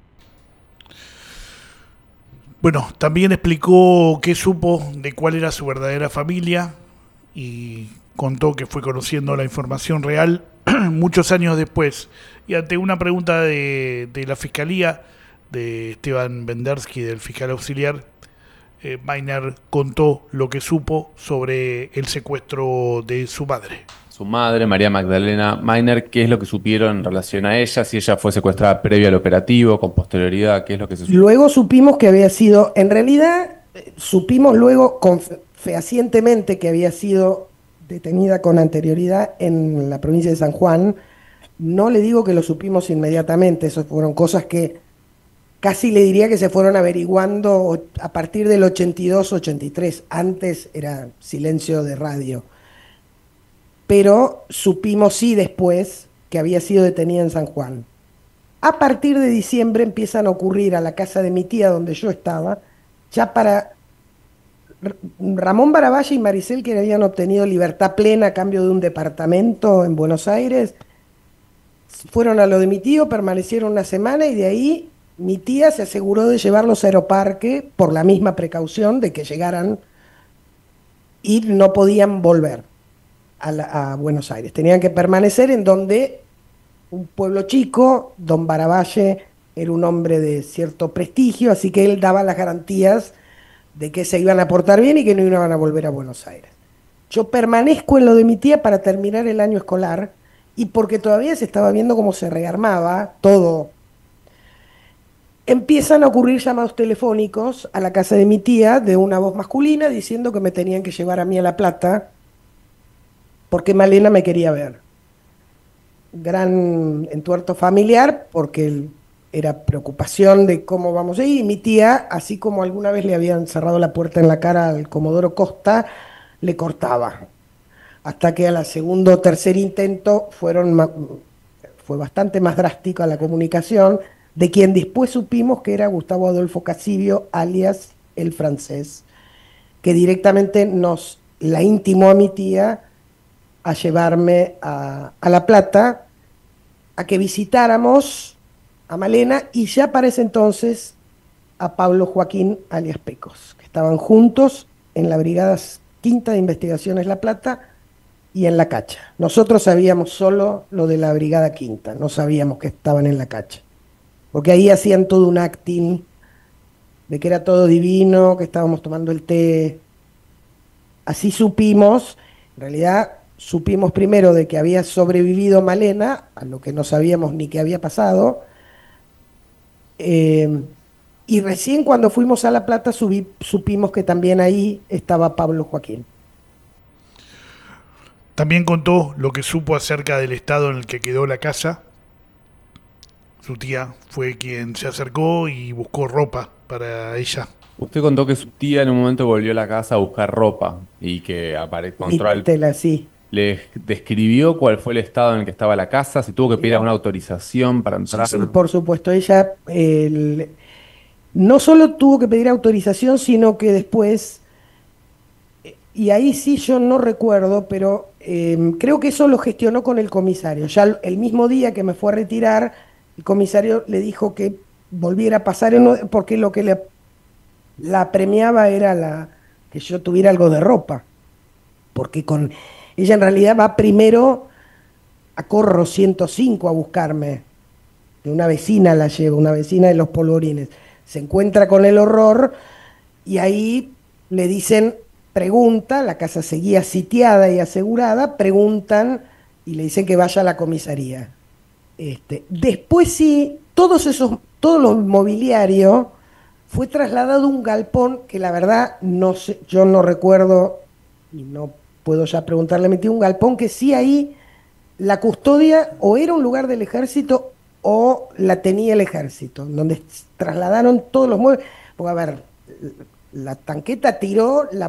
Bueno, también explicó qué supo de cuál era su verdadera familia y contó que fue conociendo la información real muchos años después. Y ante una pregunta de la fiscalía, de Esteban Bendersky, del fiscal auxiliar, Maynard contó lo que supo sobre el secuestro de su madre. Su madre, María Magdalena Maynard, ¿qué es lo que supieron en relación a ella? Si ella fue secuestrada previo al operativo, con posterioridad, ¿qué es lo que se supo? Luego supimos que había sido, en realidad, supimos luego fehacientemente que había sido detenida con anterioridad en la provincia de San Juan. No le digo que lo supimos inmediatamente, eso fueron cosas que casi le diría que se fueron averiguando a partir del 82-83. Antes era silencio de radio. Pero supimos sí después que había sido detenida en San Juan. A partir de diciembre empiezan a ocurrir a la casa de mi tía, donde yo estaba, ya para Ramón Baravalle y Maricel, que habían obtenido libertad plena a cambio de un departamento en Buenos Aires, fueron a lo de mi tío, permanecieron una semana y de ahí mi tía se aseguró de llevarlos a Aeroparque por la misma precaución de que llegaran y no podían volver a Buenos Aires. Tenían que permanecer en donde un pueblo chico, don Baravalle era un hombre de cierto prestigio, así que él daba las garantías de que se iban a portar bien y que no iban a volver a Buenos Aires. Yo permanezco en lo de mi tía para terminar el año escolar y porque todavía se estaba viendo cómo se rearmaba todo. Empiezan a ocurrir llamados telefónicos a la casa de mi tía de una voz masculina diciendo que me tenían que llevar a mí a La Plata porque Malena me quería ver. Gran entuerto familiar porque era preocupación de cómo vamos a ir. Y mi tía, así como alguna vez le habían cerrado la puerta en la cara al Comodoro Costa, le cortaba. Hasta que a la segundo o tercer intento fue bastante más drástica la comunicación, de quien después supimos que era Gustavo Adolfo Casibio, alias el francés, que directamente nos la intimó a mi tía a llevarme a La Plata, a que visitáramos a Malena y ya para ese entonces a Pablo Joaquín alias Pecos, que estaban juntos en la Brigada Quinta de Investigaciones La Plata y en La Cacha. Nosotros sabíamos solo lo de la Brigada Quinta, no sabíamos que estaban en La Cacha, porque ahí hacían todo un acting de que era todo divino, que estábamos tomando el té. Así supimos, en realidad supimos primero de que había sobrevivido Malena, a lo que no sabíamos ni qué había pasado, y recién cuando fuimos a La Plata supimos que también ahí estaba Pablo Joaquín. También contó lo que supo acerca del estado en el que quedó la casa. Su tía fue quien se acercó y buscó ropa para ella. Usted contó que su tía en un momento volvió a la casa a buscar ropa y que encontró al... Tela, sí. ¿Le describió cuál fue el estado en el que estaba la casa? ¿Si tuvo que pedir alguna autorización para entrar? Sí, por supuesto, ella no solo tuvo que pedir autorización, sino que después, y ahí sí yo no recuerdo, pero creo que eso lo gestionó con el comisario. Ya el mismo día que me fue a retirar, el comisario le dijo que volviera a pasar, porque lo que la premiaba era que yo tuviera algo de ropa, porque ella en realidad va primero a Corro 105 a buscarme, de una vecina la lleva, una vecina de Los Polvorines. Se encuentra con el horror y ahí le dicen, pregunta, la casa seguía sitiada y asegurada, preguntan y le dicen que vaya a la comisaría. Después sí, todo lo mobiliario fue trasladado a un galpón que la verdad no sé, yo no recuerdo y no puedo ya preguntarle a mi tío, un galpón que sí ahí la custodia o era un lugar del ejército o la tenía el ejército, donde trasladaron todos los muebles. Porque a ver, la tanqueta tiró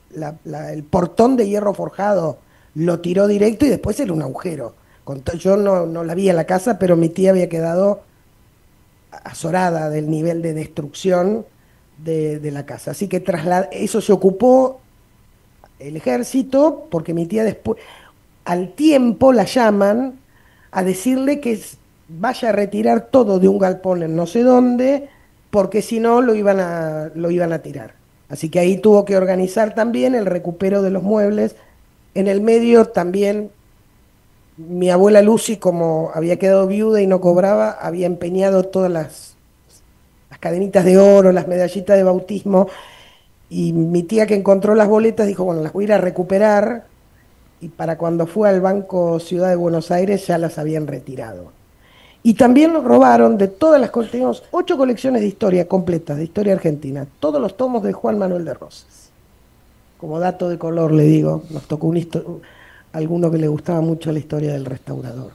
el portón de hierro forjado lo tiró directo y después era un agujero. Yo no la vi en la casa, pero mi tía había quedado azorada del nivel de destrucción de la casa. Así que eso se ocupó el ejército, porque mi tía después, al tiempo la llaman a decirle que vaya a retirar todo de un galpón en no sé dónde, porque si no lo iban a tirar. Así que ahí tuvo que organizar también el recupero de los muebles. En el medio también mi abuela Lucy, como había quedado viuda y no cobraba, había empeñado todas las cadenitas de oro, las medallitas de bautismo, y mi tía, que encontró las boletas, dijo, bueno, las voy a ir a recuperar, y para cuando fue al Banco Ciudad de Buenos Aires ya las habían retirado. Y también nos robaron de todas las colecciones, tenemos 8 colecciones de historia completas, de historia argentina, todos los tomos de Juan Manuel de Rosas. Como dato de color le digo, nos tocó alguno que le gustaba mucho la historia del restaurador.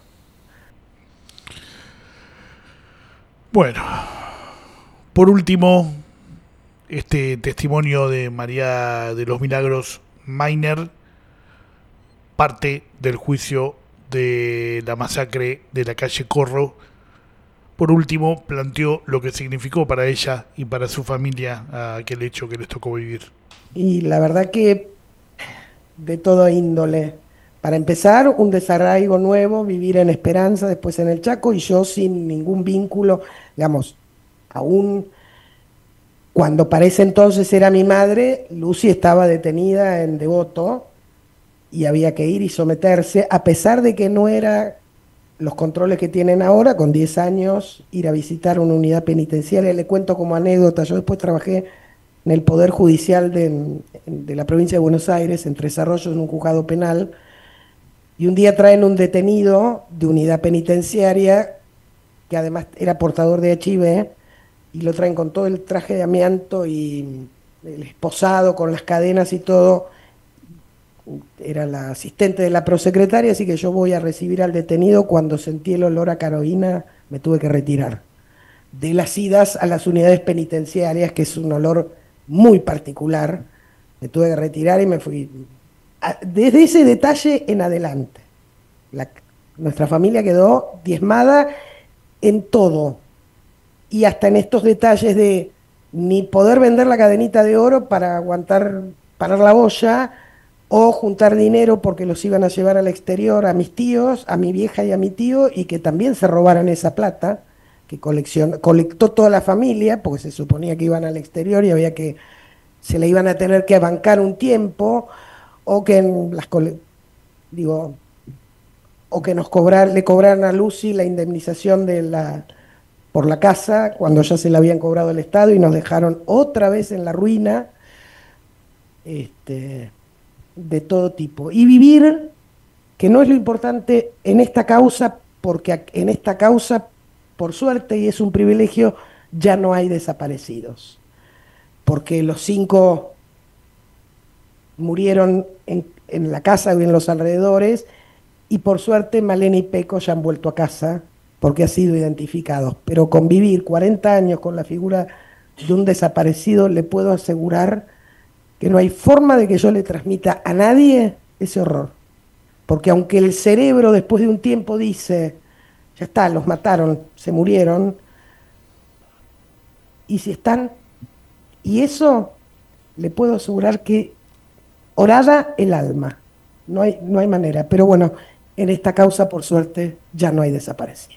Bueno, por último, este testimonio de María de los Milagros Mainer, parte del juicio de la masacre de la calle Corro. Por último, planteó lo que significó para ella y para su familia aquel hecho que les tocó vivir. Y la verdad que de todo índole. Para empezar, un desarraigo nuevo, vivir en Esperanza, después en el Chaco, y yo sin ningún vínculo, digamos, aún cuando para ese entonces era mi madre, Lucy estaba detenida en Devoto y había que ir y someterse, a pesar de que no era los controles que tienen ahora, con 10 años, ir a visitar una unidad penitenciaria. Le cuento como anécdota, yo después trabajé en el Poder Judicial de la provincia de Buenos Aires, en Tres Arroyos, en un juzgado penal, y un día traen un detenido de unidad penitenciaria, que además era portador de HIV, y lo traen con todo el traje de amianto y el esposado, con las cadenas y todo. Era la asistente de la prosecretaria, así que yo voy a recibir al detenido. Cuando sentí el olor a heroína, me tuve que retirar. De las idas a las unidades penitenciarias, que es un olor muy particular, me tuve que retirar y me fui. Desde ese detalle en adelante, nuestra familia quedó diezmada en todo, y hasta en estos detalles de ni poder vender la cadenita de oro para parar la boya, o juntar dinero porque los iban a llevar al exterior a mis tíos, a mi vieja y a mi tío, y que también se robaran esa plata que colectó toda la familia, porque se suponía que iban al exterior y se le iban a tener que bancar un tiempo, o que le cobraran a Lucy la indemnización por la casa cuando ya se la habían cobrado el Estado, y nos dejaron otra vez en la ruina, de todo tipo. Y vivir, que no es lo importante en esta causa, porque en esta causa, por suerte, y es un privilegio, ya no hay desaparecidos, porque los 5 murieron en la casa y en los alrededores, y por suerte Malena y Peco ya han vuelto a casa porque han sido identificados. Pero convivir 40 años con la figura de un desaparecido, le puedo asegurar que no hay forma de que yo le transmita a nadie ese horror. Porque aunque el cerebro después de un tiempo dice, ya está, los mataron, se murieron, y si están, y eso le puedo asegurar que horada el alma, no hay manera. Pero bueno, en esta causa, por suerte, ya no hay desaparecidos.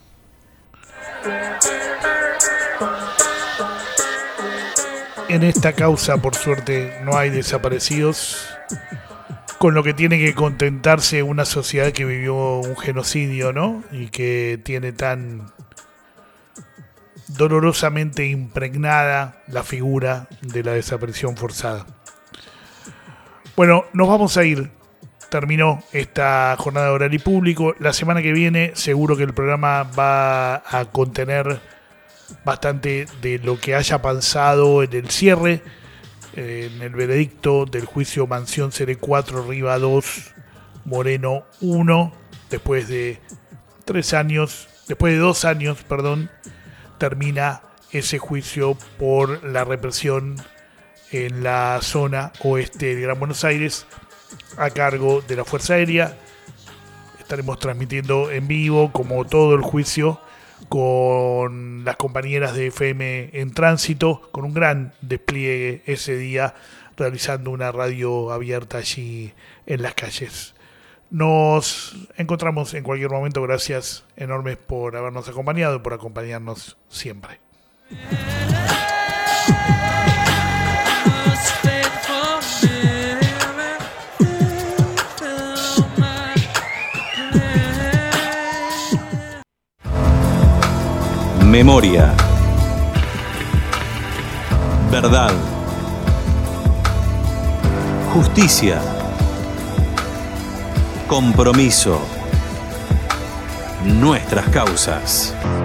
En esta causa, por suerte, no hay desaparecidos, con lo que tiene que contentarse una sociedad que vivió un genocidio, ¿no? Y que tiene tan dolorosamente impregnada la figura de la desaparición forzada. Bueno, nos vamos a ir. Terminó esta jornada oral y público. La semana que viene seguro que el programa va a contener bastante de lo que haya pasado en el cierre, en el veredicto del juicio Mansión Seré 4, Riva 2, Moreno 1. Después de 2 años, termina ese juicio por la represión en la zona oeste de Gran Buenos Aires a cargo de la Fuerza Aérea. Estaremos transmitiendo en vivo, como todo el juicio, con las compañeras de FM en Tránsito, con un gran despliegue ese día, realizando una radio abierta allí en las calles. Nos encontramos en cualquier momento. Gracias enormes por habernos acompañado y por acompañarnos siempre. Memoria. Verdad. Justicia. Compromiso. Nuestras causas.